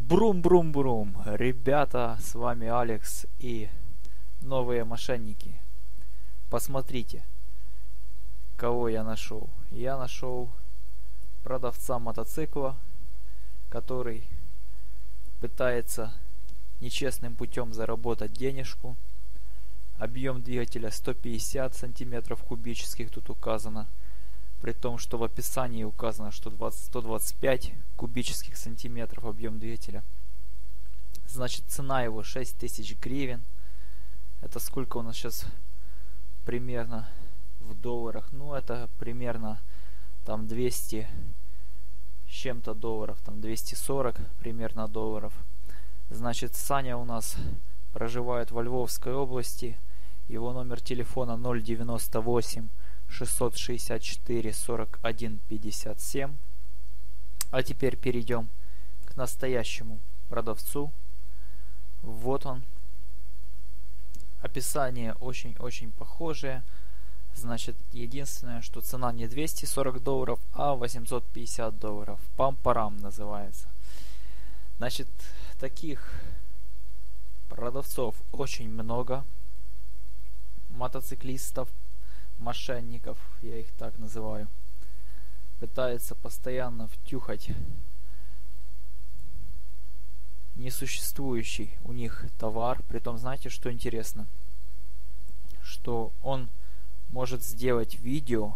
Брум-брум-брум, ребята, с вами Алекс и новые мошенники. Посмотрите, кого я нашел. Я нашел продавца мотоцикла, который пытается нечестным путем заработать денежку. Объем двигателя 150 сантиметров кубических тут указано, при том, что в описании указано, что 125 кубических сантиметров объем двигателя. Значит, цена его 6000 гривен. Это сколько у нас сейчас примерно в долларах? Ну, это примерно там 200 с чем-то долларов, там 240 примерно долларов. Значит, Саня у нас проживает во Львовской области. Его номер телефона 098 664 41 57. А теперь перейдем к настоящему продавцу. Вот он. Описание очень-очень похожее. Значит, единственное, что цена не 240 долларов, а 850 долларов. Пам-парам называется. Значит, таких продавцов очень много. Мотоциклистов, мошенников, я их так называю, пытается постоянно втюхать несуществующий у них товар. Притом, знаете, что интересно? Что он может сделать видео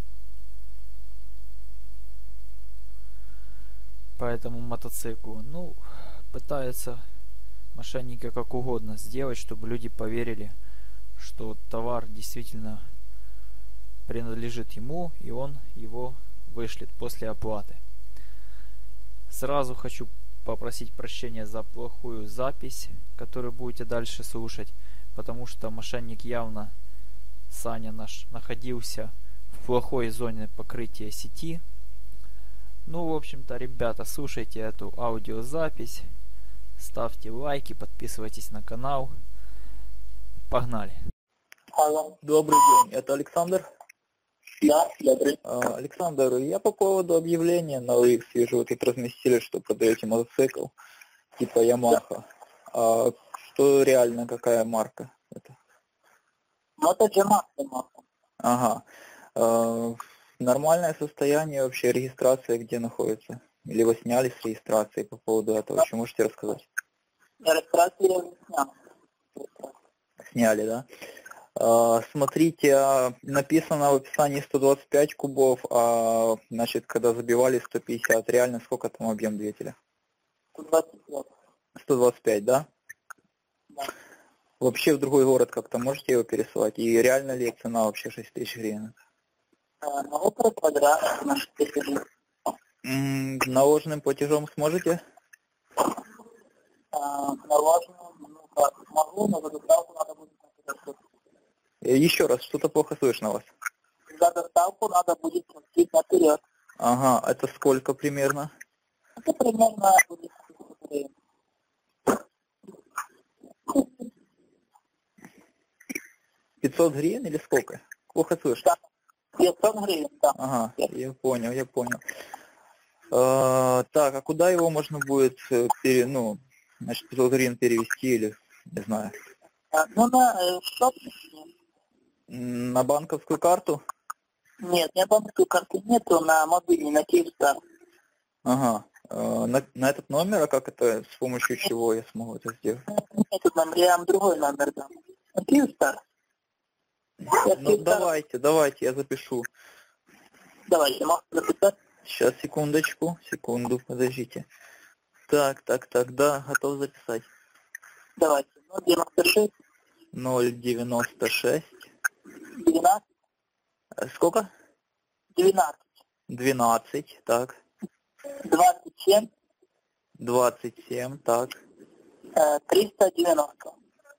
по этому мотоциклу. Ну, пытается мошенники как угодно сделать, чтобы люди поверили, что товар действительно принадлежит ему, и он его вышлет после оплаты. Сразу хочу попросить прощения за плохую запись, которую будете дальше слушать, потому что мошенник явно, Саня наш, находился в плохой зоне покрытия сети. Ну, в общем-то, ребята, слушайте эту аудиозапись, ставьте лайки, подписывайтесь на канал. Погнали. Алло. Добрый день, это Александр? Да, добрый. Александр, я по поводу объявления на OLX вижу, вот тут разместили, что продаете мотоцикл типа Yamaha. А что реально, какая марка это? Ну, это Yamaha. Ага. Нормальное состояние вообще, регистрация где находится? Или вы сняли с регистрации по поводу этого? Еще можете рассказать? Регистрацию я не снял. Сняли, да? Смотрите, написано в описании 125 кубов, а значит, когда забивали 150, реально сколько там объем двигателя? 125. 125, да? Да. Вообще в другой город как-то можете его пересылать? И реально ли цена вообще 6000 гривен? Могу продать, да, на 6000 гривен. Наложенным платежом сможете? Наложенным, ну как, могу, но за доставку надо будет платить. Еще раз, что-то плохо слышно вас. За доставку надо будет платить наперед. Ага, это сколько примерно? Это примерно будет 500 гривен. 500 гривен или сколько? Плохо слышно. Да. 500 гривен, да. Ага, я понял. Так, а куда его можно будет, значит, 500 гривен перевести или, не знаю? Ну, на счет. На банковскую карту? Нет, не банковскую карту нету, на мобильный, на Киевстар. Ага. На этот номер, а как это, с помощью чего я смогу это сделать? Этот номер, я вам другой номер дам. На Киевстар. Ну, давайте, я запишу. Давайте, могу записать. Сейчас, секунду, подождите. Так, да, готов записать. Давайте, 096. 096. 12. Сколько? 12. 12, так. 27. 27, так. 390.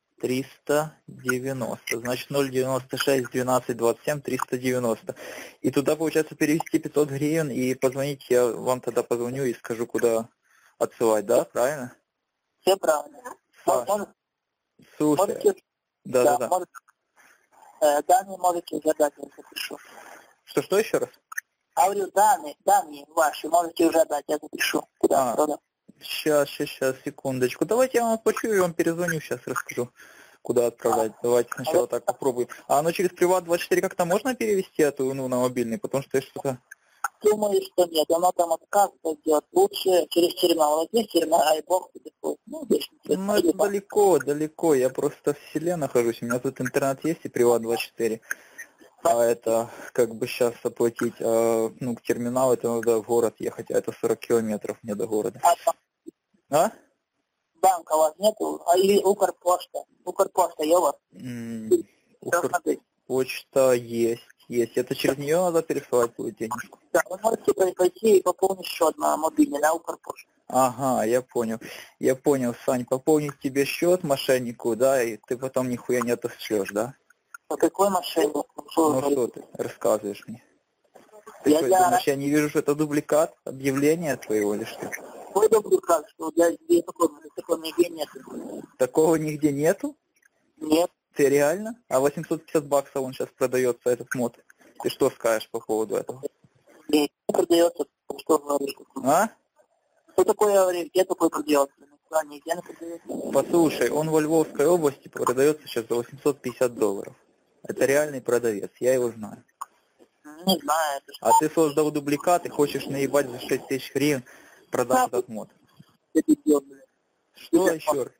390. Значит, 096, 12, 27, 390. И туда, получается, перевести 500 гривен и позвонить, я вам тогда позвоню и скажу, куда отсылать, да? Правильно? Все правильно. Слушай. Да. Данные можете уже дать, я запишу. Что еще раз? Говорю, данные ваши можете уже дать, я запишу. Куда продать. Сейчас, секундочку. Давайте я вам оплачу и вам перезвоню, сейчас расскажу, куда отправлять. Давайте сначала так попробуем. А оно через Приват24 как-то можно перевести эту, ну, на мобильный? Потому что я что-то... Думаю, что нет, она там отказывается делать. Лучше через терминал. Вот здесь терминал, ай бог тебе твой. Ну, здесь Ну, это далеко. Я просто в селе нахожусь. У меня тут интернет есть и Приват24. А это, как бы сейчас оплатить, ну, к терминалу, это надо в город ехать, а это 40 километров мне до города. А? Банка у вас нету? А или Укрпошта? Укрпошта, я у вас? Укрпочта есть. Это через нее надо пересылать будет денежку. Да, вы можете пойти и пополнить счет на мобильный, на Укрпошту. Ага, я понял, Сань, пополнить тебе счет мошеннику, да, и ты потом нихуя не отошлешь, да? А какой мошенник? Ну что ты рассказываешь мне? Ты что, думаешь, я не вижу, что это дубликат объявления твоего или что? Какой дубликат, что я здесь такого нигде нет. Такого нигде нету? Нет. Ты реально? А 850 баксов он сейчас продается, этот мод. Ты что скажешь по поводу этого? Нет, продается, что говоришь? А? Что такое говоришь? Где такой продается? Нигде не продается. Послушай, он во Львовской области продается сейчас за $850. Это реальный продавец, я его знаю. Не знаю. Это А ты создал дубликат и хочешь наебать за 6 тысяч гривен продать этот мод. это дело, Что еще раз?